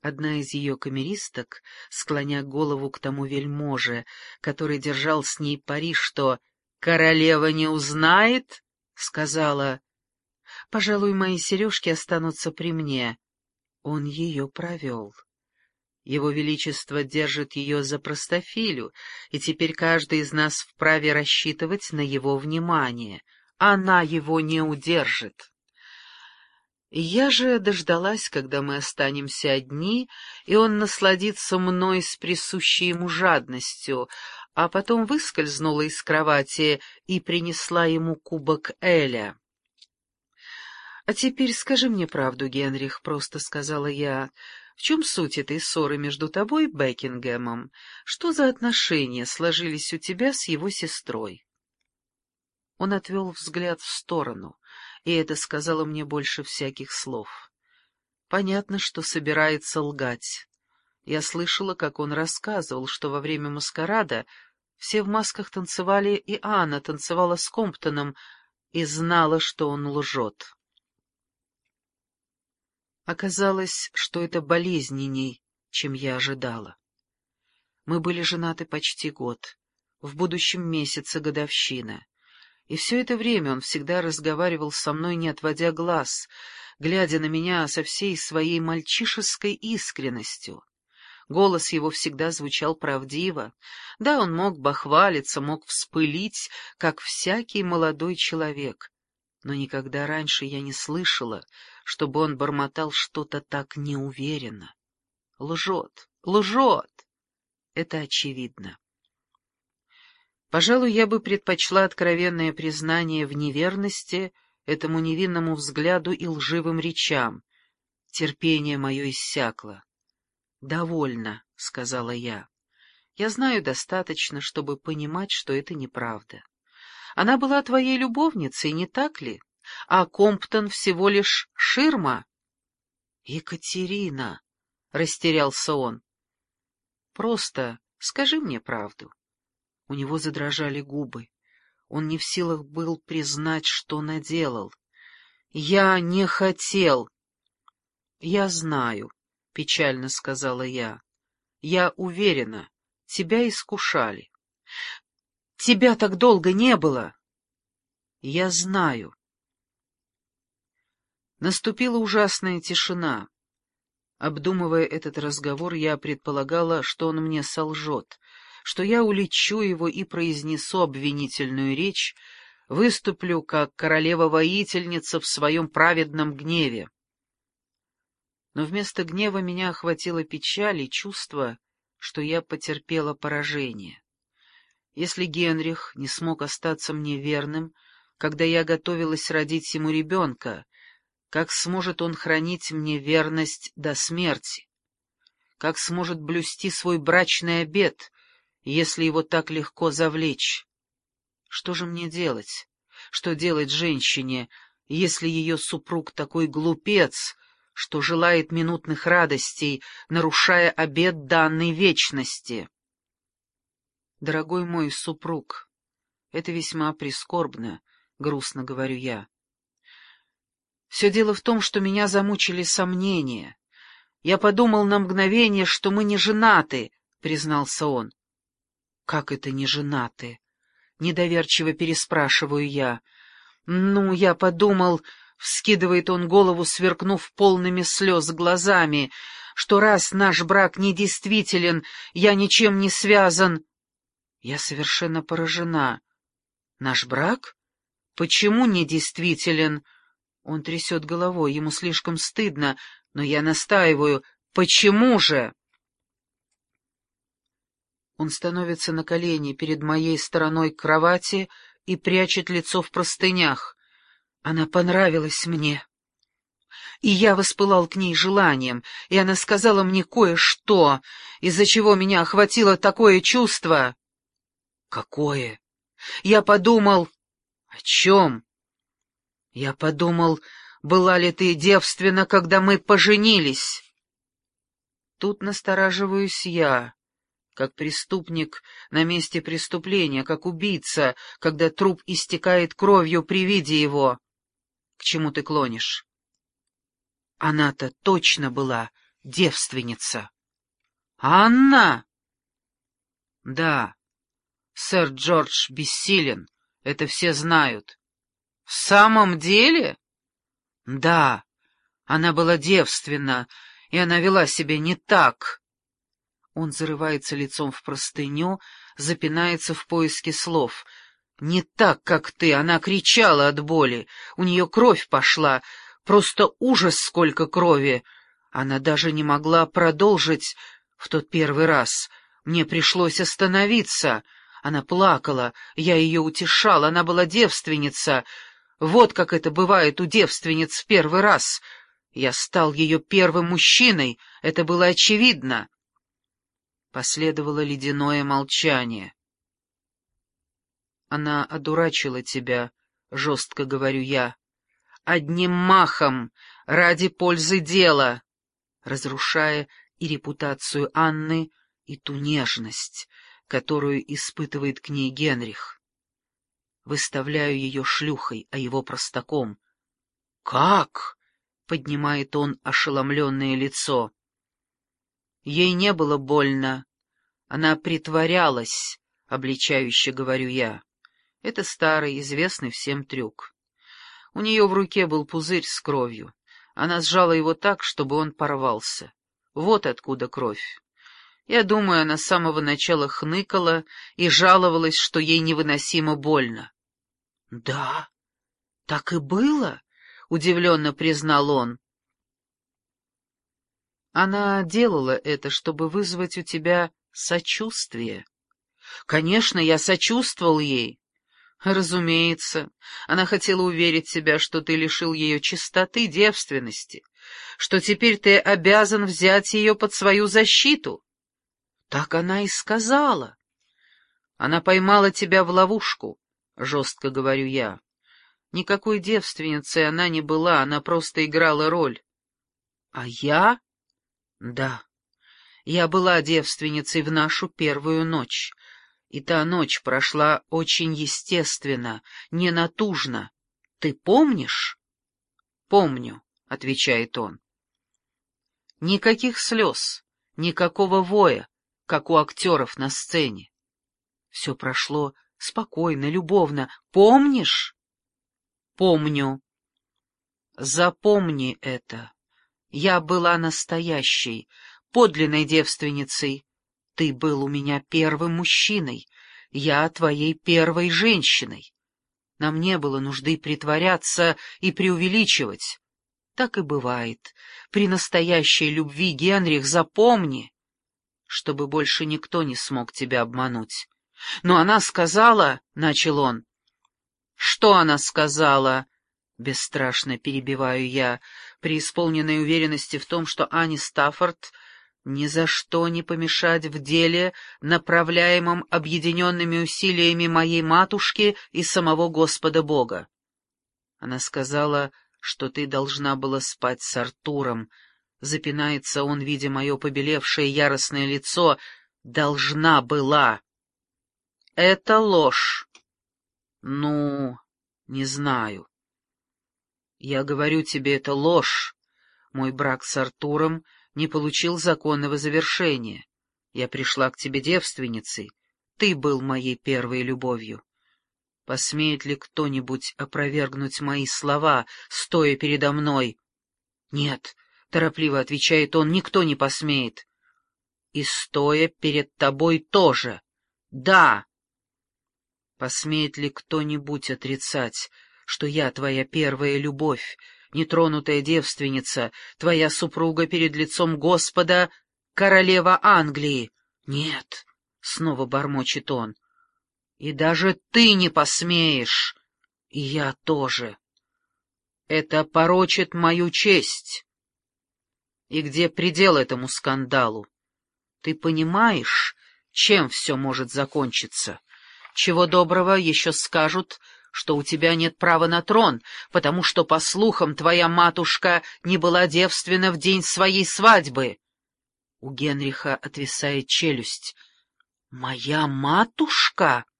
Одна из ее камеристок, склоня голову к тому вельможе, который держал с ней пари, что «королева не узнает», сказала: «Пожалуй, мои сережки останутся при мне». Он ее провел. Его Величество держит ее за простофилю, и теперь каждый из нас вправе рассчитывать на его внимание. Она его не удержит. Я же дождалась, когда мы останемся одни, и он насладится мной с присущей ему жадностью, а потом выскользнула из кровати и принесла ему кубок эля. «А теперь скажи мне правду, Генрих», — просто сказала я. «В чем суть этой ссоры между тобой и Бекингемом? Что за отношения сложились у тебя с его сестрой?» Он отвел взгляд в сторону, и это сказало мне больше всяких слов. Понятно, что собирается лгать. Я слышала, как он рассказывал, что во время маскарада все в масках танцевали, и Анна танцевала с Комптоном, и знала, что он лжет. Оказалось, что это болезненней, чем я ожидала. Мы были женаты почти год, в будущем месяце годовщина. И все это время он всегда разговаривал со мной, не отводя глаз, глядя на меня со всей своей мальчишеской искренностью. Голос его всегда звучал правдиво. Да, он мог бахвалиться, мог вспылить, как всякий молодой человек. Но никогда раньше я не слышала, чтобы он бормотал что-то так неуверенно. Лжет, лжет! Это очевидно. Пожалуй, я бы предпочла откровенное признание в неверности этому невинному взгляду и лживым речам. Терпение мое иссякло. «Довольно», — сказала я. «Я знаю достаточно, чтобы понимать, что это неправда. Она была твоей любовницей, не так ли? А Комптон всего лишь ширма». «Екатерина», — растерялся он, — «просто скажи мне правду». У него задрожали губы. Он не в силах был признать, что наделал. «Я не хотел». «Я знаю», — печально сказала я. «Я уверена, тебя искушали. Тебя так долго не было». «Я знаю». Наступила ужасная тишина. Обдумывая этот разговор, я предполагала, что он мне солжет, что я уличу его и произнесу обвинительную речь, выступлю как королева-воительница в своем праведном гневе. Но вместо гнева меня охватила печаль и чувство, что я потерпела поражение. Если Генрих не смог остаться мне верным, когда я готовилась родить ему ребенка, как сможет он хранить мне верность до смерти? Как сможет блюсти свой брачный обет, если его так легко завлечь? Что же мне делать? Что делать женщине, если ее супруг такой глупец, что желает минутных радостей, нарушая обет данной вечности? Дорогой мой супруг, это весьма прискорбно, грустно говорю я. Все дело в том, что меня замучили сомнения. Я подумал на мгновение, что мы не женаты, признался он. Как это не женаты? Недоверчиво переспрашиваю я. Ну, я подумал, вскидывает он голову, сверкнув полными слез глазами, что раз наш брак недействителен, я ничем не связан. Я совершенно поражена. Наш брак? Почему недействителен? Он трясет головой, ему слишком стыдно, но я настаиваю. Почему же? Он становится на колени перед моей стороной кровати и прячет лицо в простынях. Она понравилась мне. И я воспылал к ней желанием, и она сказала мне кое-что, из-за чего меня охватило такое чувство. Какое? Я подумал... О чем? Я подумал, была ли ты девственна, когда мы поженились? Тут настораживаюсь я, как преступник на месте преступления, как убийца, когда труп истекает кровью при виде его. К чему ты клонишь? Она-то точно была девственница. Анна? Да, сэр Джордж бессилен, это все знают. В самом деле? Да, она была девственна, и она вела себя не так. Он зарывается лицом в простыню, запинается в поиске слов. «Не так, как ты!» Она кричала от боли. У нее кровь пошла. Просто ужас, сколько крови! Она даже не могла продолжить в тот первый раз. Мне пришлось остановиться. Она плакала, я ее утешал, она была девственница. Вот как это бывает у девственниц в первый раз. Я стал ее первым мужчиной, это было очевидно. Последовало ледяное молчание. «Она одурачила тебя», — жестко говорю я, — «одним махом, ради пользы дела», разрушая и репутацию Анны, и ту нежность, которую испытывает к ней Генрих. Выставляю ее шлюхой, а его простаком. «Как?» — поднимает он ошеломленное лицо. Ей не было больно. Она притворялась, обличающе говорю я. Это старый, известный всем трюк. У нее в руке был пузырь с кровью. Она сжала его так, чтобы он порвался. Вот откуда кровь. Я думаю, она с самого начала хныкала и жаловалась, что ей невыносимо больно. — Да, так и было, — удивленно признал он. Она делала это, чтобы вызвать у тебя сочувствие. Конечно, я сочувствовал ей. Разумеется, она хотела уверить себя, что ты лишил ее чистоты, девственности, что теперь ты обязан взять ее под свою защиту. Так она и сказала. Она поймала тебя в ловушку, жестко говорю я. Никакой девственницей она не была, она просто играла роль. А я? Да, я была девственницей в нашу первую ночь, и та ночь прошла очень естественно, не натужно. Ты помнишь? Помню, отвечает он. Никаких слез, никакого воя, как у актеров на сцене. Все прошло спокойно, любовно. Помнишь? Помню. Запомни это. Я была настоящей, подлинной девственницей. Ты был у меня первым мужчиной, я твоей первой женщиной. Нам не было нужды притворяться и преувеличивать. Так и бывает. При настоящей любви, Генрих, запомни, чтобы больше никто не смог тебя обмануть. Но она сказала, — начал он. Что она сказала? Бесстрашно перебиваю я, преисполненной уверенности в том, что Анне Стаффорд ни за что не помешать в деле, направляемом объединенными усилиями моей матушки и самого Господа Бога. Она сказала, что ты должна была спать с Артуром. Запинается он, видя мое побелевшее яростное лицо. Должна была. Это ложь. Ну, не знаю. Я говорю тебе, это ложь. Мой брак с Артуром не получил законного завершения. Я пришла к тебе девственницей. Ты был моей первой любовью. Посмеет ли кто-нибудь опровергнуть мои слова, стоя передо мной? Нет, торопливо отвечает он, никто не посмеет. И стоя перед тобой тоже. Да. Посмеет ли кто-нибудь отрицать, что я твоя первая любовь, нетронутая девственница, твоя супруга перед лицом Господа, королева Англии? Нет, снова бормочет он. И даже ты не посмеешь, и я тоже. Это порочит мою честь. И где предел этому скандалу? Ты понимаешь, чем все может закончиться? Чего доброго еще скажут, что у тебя нет права на трон, потому что, по слухам, твоя матушка не была девственна в день своей свадьбы. У Генриха отвисает челюсть. «Моя матушка?»